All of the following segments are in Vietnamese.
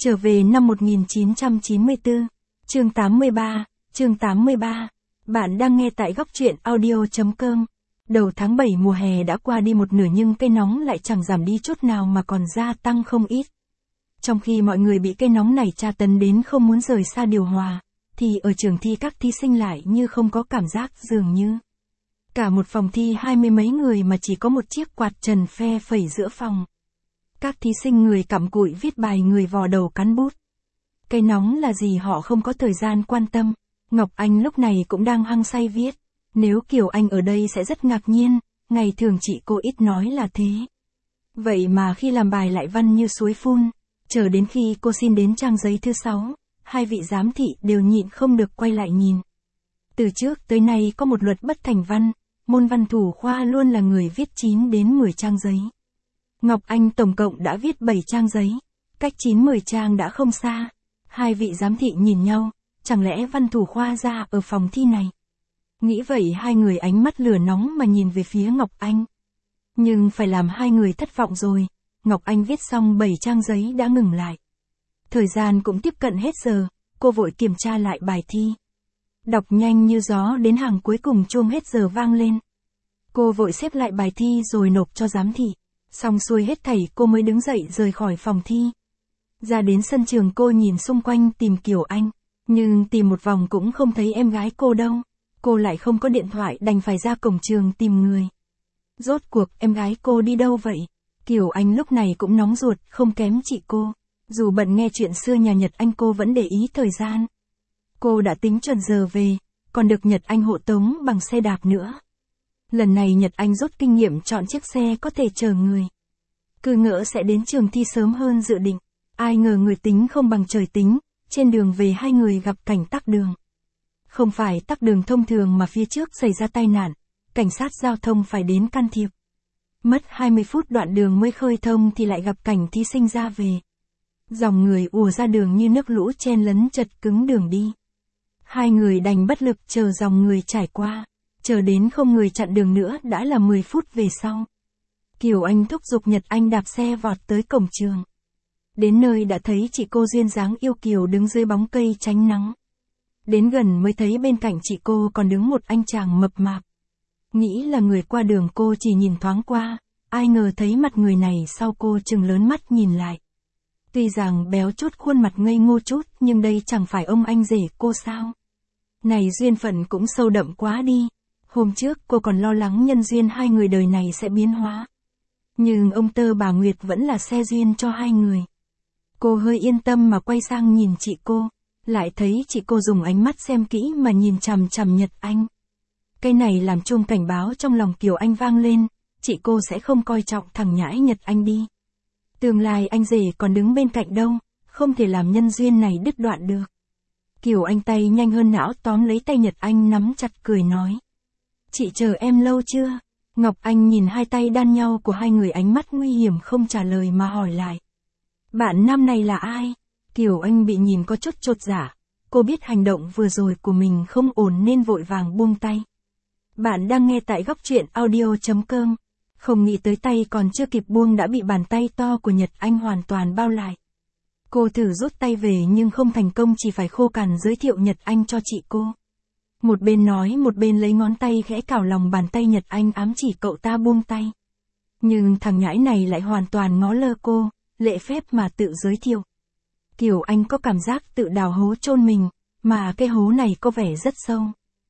Trở về năm 1994, chương 83, chương 83. Bạn đang nghe tại góc truyện audio.com. Đầu tháng 7 mùa hè đã qua đi một nửa nhưng cây nóng lại chẳng giảm đi chút nào mà còn gia tăng không ít. Trong khi mọi người bị cây nóng này tra tấn đến không muốn rời xa điều hòa, thì ở trường thi các thí sinh lại như không có cảm giác, dường như cả một phòng thi 20 mấy người mà chỉ có một chiếc quạt trần phe phẩy giữa phòng. Các thí sinh người cặm cụi viết bài, người vò đầu cắn bút. Cây nóng là gì họ không có thời gian quan tâm. Ngọc Anh lúc này cũng đang hăng say viết. Nếu Kiều Anh ở đây sẽ rất ngạc nhiên, ngày thường chị cô ít nói là thế. Vậy mà khi làm bài lại văn như suối phun. Chờ đến khi cô xin đến trang giấy thứ 6, hai vị giám thị đều nhịn không được quay lại nhìn. Từ trước tới nay có một luật bất thành văn, môn văn thủ khoa luôn là người viết 9 đến 10 trang giấy. Ngọc Anh tổng cộng đã viết 7 trang giấy, cách 9-10 trang đã không xa. Hai vị giám thị nhìn nhau, chẳng lẽ văn thủ khoa ra ở phòng thi này? Nghĩ vậy hai người ánh mắt lửa nóng mà nhìn về phía Ngọc Anh. Nhưng phải làm hai người thất vọng rồi, Ngọc Anh viết xong 7 trang giấy đã ngừng lại. Thời gian cũng tiếp cận hết giờ, cô vội kiểm tra lại bài thi. Đọc nhanh như gió đến hàng cuối cùng chuông hết giờ vang lên. Cô vội xếp lại bài thi rồi nộp cho giám thị. Xong xuôi hết thảy cô mới đứng dậy rời khỏi phòng thi. Ra đến sân trường cô nhìn xung quanh tìm Kiều Anh, nhưng tìm một vòng cũng không thấy em gái cô đâu. Cô lại không có điện thoại đành phải ra cổng trường tìm người. Rốt cuộc em gái cô đi đâu vậy? Kiều Anh lúc này cũng nóng ruột không kém chị cô. Dù bận nghe chuyện xưa nhà Nhật Anh cô vẫn để ý thời gian. Cô đã tính chuẩn giờ về, còn được Nhật Anh hộ tống bằng xe đạp nữa. Lần này Nhật Anh rút kinh nghiệm chọn chiếc xe có thể chở người. Cứ ngỡ sẽ đến trường thi sớm hơn dự định. Ai ngờ người tính không bằng trời tính, trên đường về hai người gặp cảnh tắc đường. Không phải tắc đường thông thường mà phía trước xảy ra tai nạn, cảnh sát giao thông phải đến can thiệp. Mất 20 phút đoạn đường mới khơi thông thì lại gặp cảnh thí sinh ra về. Dòng người ùa ra đường như nước lũ chen lấn chật cứng đường đi. Hai người đành bất lực chờ dòng người trải qua. Chờ đến không người chặn đường nữa đã là 10 phút về sau. Kiều Anh thúc giục Nhật Anh đạp xe vọt tới cổng trường. Đến nơi đã thấy chị cô duyên dáng yêu kiều đứng dưới bóng cây tránh nắng. Đến gần mới thấy bên cạnh chị cô còn đứng một anh chàng mập mạp. Nghĩ là người qua đường cô chỉ nhìn thoáng qua, ai ngờ thấy mặt người này sau cô trừng lớn mắt nhìn lại. Tuy rằng béo chút khuôn mặt ngây ngô chút nhưng đây chẳng phải ông anh rể cô sao? Này duyên phận cũng sâu đậm quá đi. Hôm trước cô còn lo lắng nhân duyên hai người đời này sẽ biến hóa. Nhưng ông Tơ bà Nguyệt vẫn là xe duyên cho hai người. Cô hơi yên tâm mà quay sang nhìn chị cô. Lại thấy chị cô dùng ánh mắt xem kỹ mà nhìn chằm chằm Nhật Anh. Cái này làm chuông cảnh báo trong lòng Kiều Anh vang lên. Chị cô sẽ không coi trọng thằng nhãi Nhật Anh đi. Tương lai anh rể còn đứng bên cạnh đâu, không thể làm nhân duyên này đứt đoạn được. Kiều Anh tay nhanh hơn não tóm lấy tay Nhật Anh nắm chặt cười nói. Chị chờ em lâu chưa? Ngọc Anh nhìn hai tay đan nhau của hai người ánh mắt nguy hiểm không trả lời mà hỏi lại. Bạn nam này là ai? Kiều Anh bị nhìn có chút chột dạ. Cô biết hành động vừa rồi của mình không ổn nên vội vàng buông tay. Bạn đang nghe tại góc truyện audio.com. Không nghĩ tới tay còn chưa kịp buông đã bị bàn tay to của Nhật Anh hoàn toàn bao lại. Cô thử rút tay về nhưng không thành công, chỉ phải khô cằn giới thiệu Nhật Anh cho chị cô. Một bên nói một bên lấy ngón tay khẽ cào lòng bàn tay Nhật Anh ám chỉ cậu ta buông tay. Nhưng thằng nhãi này lại hoàn toàn ngó lơ cô, lễ phép mà tự giới thiệu. Kiều Anh có cảm giác tự đào hố chôn mình, mà cái hố này có vẻ rất sâu.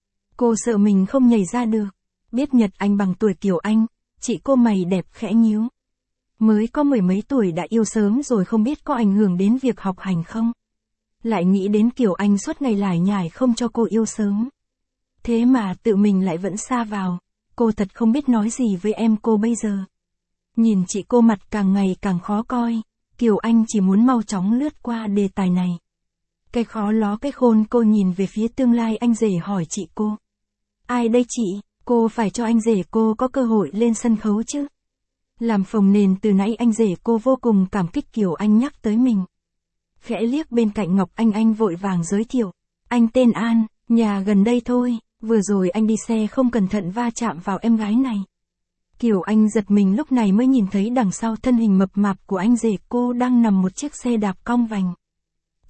Cô sợ mình không nhảy ra được. Biết Nhật Anh bằng tuổi Kiều Anh, chị cô mày đẹp khẽ nhíu. Mới có 10 mấy tuổi đã yêu sớm rồi không biết có ảnh hưởng đến việc học hành không? Lại nghĩ đến Kiều Anh suốt ngày lải nhải không cho cô yêu sớm. Thế mà tự mình lại vẫn sa vào, cô thật không biết nói gì với em cô bây giờ. Nhìn chị cô mặt càng ngày càng khó coi, Kiều Anh chỉ muốn mau chóng lướt qua đề tài này. Cái khó ló cái khôn, cô nhìn về phía tương lai anh rể hỏi chị cô. Ai đây chị? Cô phải cho anh rể cô có cơ hội lên sân khấu chứ. Làm phồng nền từ nãy anh rể cô vô cùng cảm kích Kiều Anh nhắc tới mình. Khẽ liếc bên cạnh Ngọc Anh vội vàng giới thiệu. Anh tên An, nhà gần đây thôi, vừa rồi anh đi xe không cẩn thận va chạm vào em gái này. Kiều Anh giật mình lúc này mới nhìn thấy đằng sau thân hình mập mạp của anh rể cô đang nằm một chiếc xe đạp cong vành.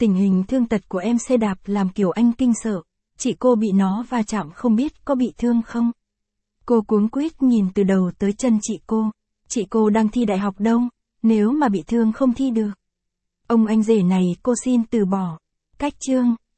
Tình hình thương tật của em xe đạp làm Kiều Anh kinh sợ. Chị cô bị nó va chạm không biết có bị thương không? Cô cuống quýt nhìn từ đầu tới chân chị cô. Chị cô đang thi đại học đâu, nếu mà bị thương không thi được. Ông anh rể này cô xin từ bỏ. Cách chương